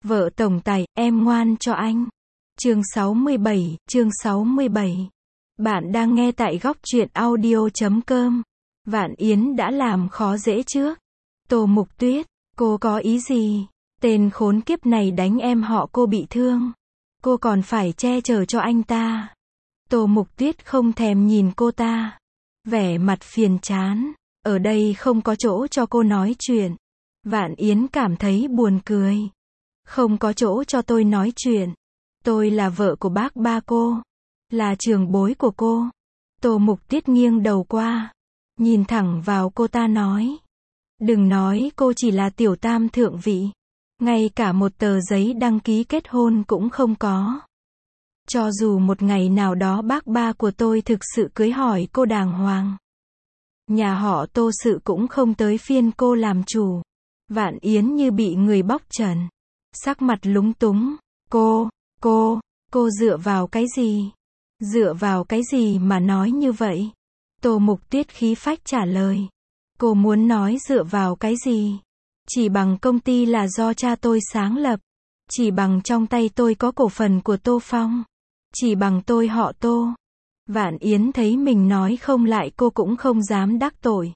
Vợ tổng tài, em ngoan cho anh. Chương 67. Bạn đang nghe tại góc truyện audio.com. Vạn Yến đã làm khó dễ trước. Tô Mục Tuyết, cô có ý gì? Tên khốn kiếp này đánh em họ cô bị thương. Cô còn phải che chở cho anh ta. Tô Mục Tuyết không thèm nhìn cô ta. Vẻ mặt phiền chán. Ở đây không có chỗ cho cô nói chuyện. Vạn Yến cảm thấy buồn cười. Không có chỗ cho tôi nói chuyện. Tôi là vợ của bác ba cô. Là trưởng bối của cô. Tô Mục Tuyết nghiêng đầu qua. Nhìn thẳng vào cô ta nói. Đừng nói cô chỉ là tiểu tam thượng vị. Ngay cả một tờ giấy đăng ký kết hôn cũng không có. Cho dù một ngày nào đó bác ba của tôi thực sự cưới hỏi cô đàng hoàng. Nhà họ Tô sự cũng không tới phiên cô làm chủ. Vạn Yến như bị người bóc trần. Sắc mặt lúng túng. Cô dựa vào cái gì? Dựa vào cái gì mà nói như vậy? Tô Mục Tuyết khí phách trả lời. Cô muốn nói dựa vào cái gì? Chỉ bằng công ty là do cha tôi sáng lập. Chỉ bằng trong tay tôi có cổ phần của Tô Phong. Chỉ bằng tôi họ Tô. Vạn Yến thấy mình nói không lại cô cũng không dám đắc tội.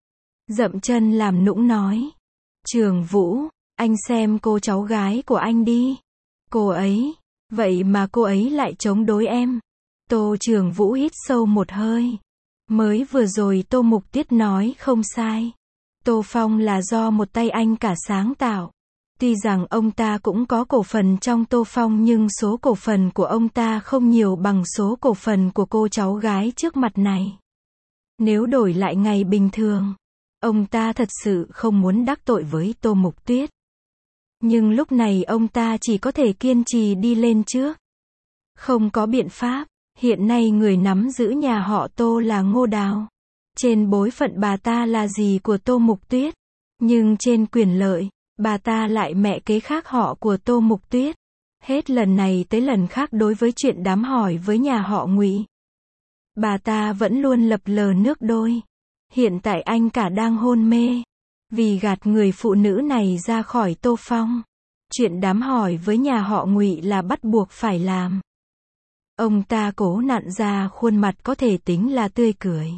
Dậm chân làm nũng nói. Trường Vũ, anh xem cô cháu gái của anh đi. Cô ấy, vậy mà cô ấy lại chống đối em. Tô Trường Vũ hít sâu một hơi. Mới vừa rồi Tô Mục Tuyết nói không sai. Tô Phong là do một tay anh cả sáng tạo. Tuy rằng ông ta cũng có cổ phần trong Tô Phong nhưng số cổ phần của ông ta không nhiều bằng số cổ phần của cô cháu gái trước mặt này. Nếu đổi lại ngày bình thường, ông ta thật sự không muốn đắc tội với Tô Mục Tuyết. Nhưng lúc này ông ta chỉ có thể kiên trì đi lên trước. Không có biện pháp, hiện nay người nắm giữ nhà họ Tô là Ngô Đào. Trên bối phận bà ta là dì của Tô Mục Tuyết. Nhưng trên quyền lợi, bà ta lại mẹ kế khác họ của Tô Mục Tuyết. Hết lần này tới lần khác đối với chuyện đám hỏi với nhà họ Ngụy, bà ta vẫn luôn lập lờ nước đôi. Hiện tại anh cả đang hôn mê. Vì gạt người phụ nữ này ra khỏi Tô Phong. Chuyện đám hỏi với nhà họ Ngụy là bắt buộc phải làm. Ông ta cố nặn ra khuôn mặt có thể tính là tươi cười.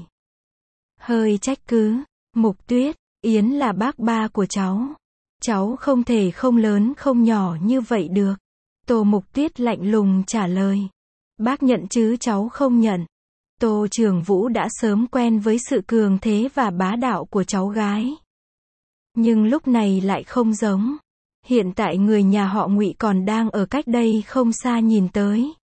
Hơi trách cứ. Mục Tuyết, Yến là bác ba của cháu. Cháu không thể không lớn không nhỏ như vậy được. Tô Mục Tuyết lạnh lùng trả lời. Bác nhận chứ cháu không nhận. Tô Trường Vũ đã sớm quen với sự cường thế và bá đạo của cháu gái. Nhưng lúc này lại không giống. Hiện tại người nhà họ Ngụy còn đang ở cách đây không xa nhìn tới.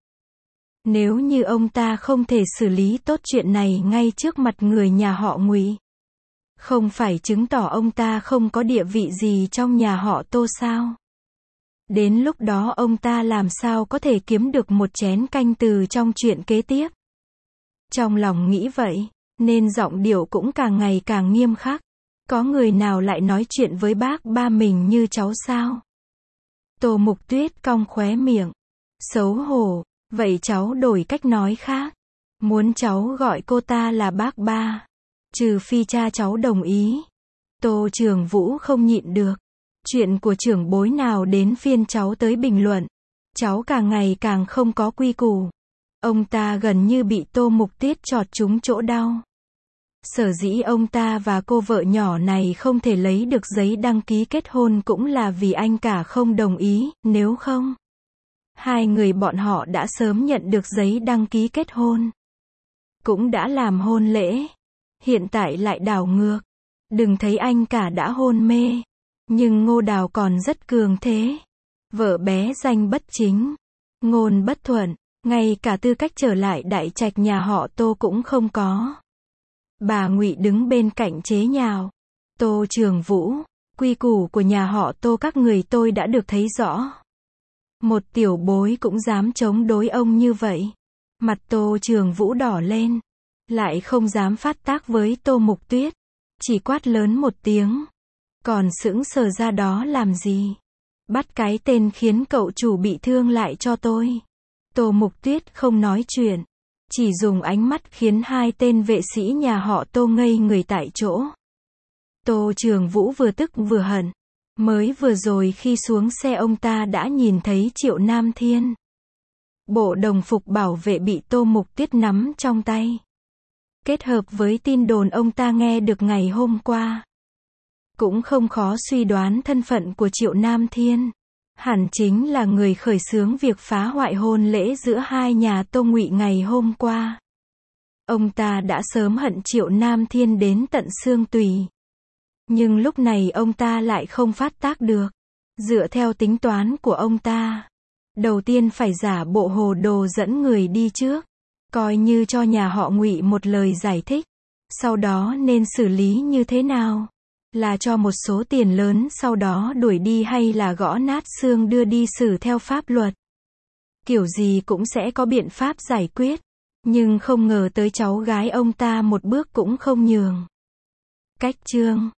Nếu như ông ta không thể xử lý tốt chuyện này ngay trước mặt người nhà họ Ngụy, không phải chứng tỏ ông ta không có địa vị gì trong nhà họ Tô sao? Đến lúc đó ông ta làm sao có thể kiếm được một chén canh từ trong chuyện kế tiếp? Trong lòng nghĩ vậy, nên giọng điệu cũng càng ngày càng nghiêm khắc. Có người nào lại nói chuyện với bác ba mình như cháu sao? Tô Mục Tuyết cong khóe miệng. Xấu hổ, vậy cháu đổi cách nói khác. Muốn cháu gọi cô ta là bác ba. Trừ phi cha cháu đồng ý. Tô Trường Vũ không nhịn được. Chuyện của trưởng bối nào đến phiên cháu tới bình luận. Cháu càng ngày càng không có quy củ. Ông ta gần như bị Tô Mục Tuyết chọt trúng chỗ đau. Sở dĩ ông ta và cô vợ nhỏ này không thể lấy được giấy đăng ký kết hôn cũng là vì anh cả không đồng ý, nếu không, hai người bọn họ đã sớm nhận được giấy đăng ký kết hôn. Cũng đã làm hôn lễ. Hiện tại lại đảo ngược. Đừng thấy anh cả đã hôn mê. Nhưng Ngô Đào còn rất cường thế. Vợ bé danh bất chính. Ngôn bất thuận. Ngay cả tư cách trở lại đại trạch nhà họ Tô cũng không có. Bà Ngụy đứng bên cạnh chế nhạo. Tô Trường Vũ, quy củ của nhà họ Tô các người tôi đã được thấy rõ. Một tiểu bối cũng dám chống đối ông như vậy. Mặt Tô Trường Vũ đỏ lên. Lại không dám phát tác với Tô Mục Tuyết. Chỉ quát lớn một tiếng. Còn sững sờ ra đó làm gì? Bắt cái tên khiến cậu chủ bị thương lại cho tôi. Tô Mục Tuyết không nói chuyện. Chỉ dùng ánh mắt khiến hai tên vệ sĩ nhà họ Tô ngây người tại chỗ. Tô Trường Vũ vừa tức vừa hận. Mới vừa rồi khi xuống xe ông ta đã nhìn thấy Triệu Nam Thiên. Bộ đồng phục bảo vệ bị Tô Mục Tuyết nắm trong tay. Kết hợp với tin đồn ông ta nghe được ngày hôm qua, cũng không khó suy đoán thân phận của Triệu Nam Thiên. Hẳn chính là người khởi xướng việc phá hoại hôn lễ giữa hai nhà Tô Ngụy ngày hôm qua. Ông ta đã sớm hận Triệu Nam Thiên đến tận xương tủy. Nhưng lúc này ông ta lại không phát tác được. Dựa theo tính toán của ông ta, đầu tiên phải giả bộ hồ đồ dẫn người đi trước, coi như cho nhà họ Ngụy một lời giải thích. Sau đó nên xử lý như thế nào? Là cho một số tiền lớn sau đó đuổi đi hay là gõ nát xương đưa đi xử theo pháp luật? Kiểu gì cũng sẽ có biện pháp giải quyết. Nhưng không ngờ tới cháu gái ông ta một bước cũng không nhường. Cách chương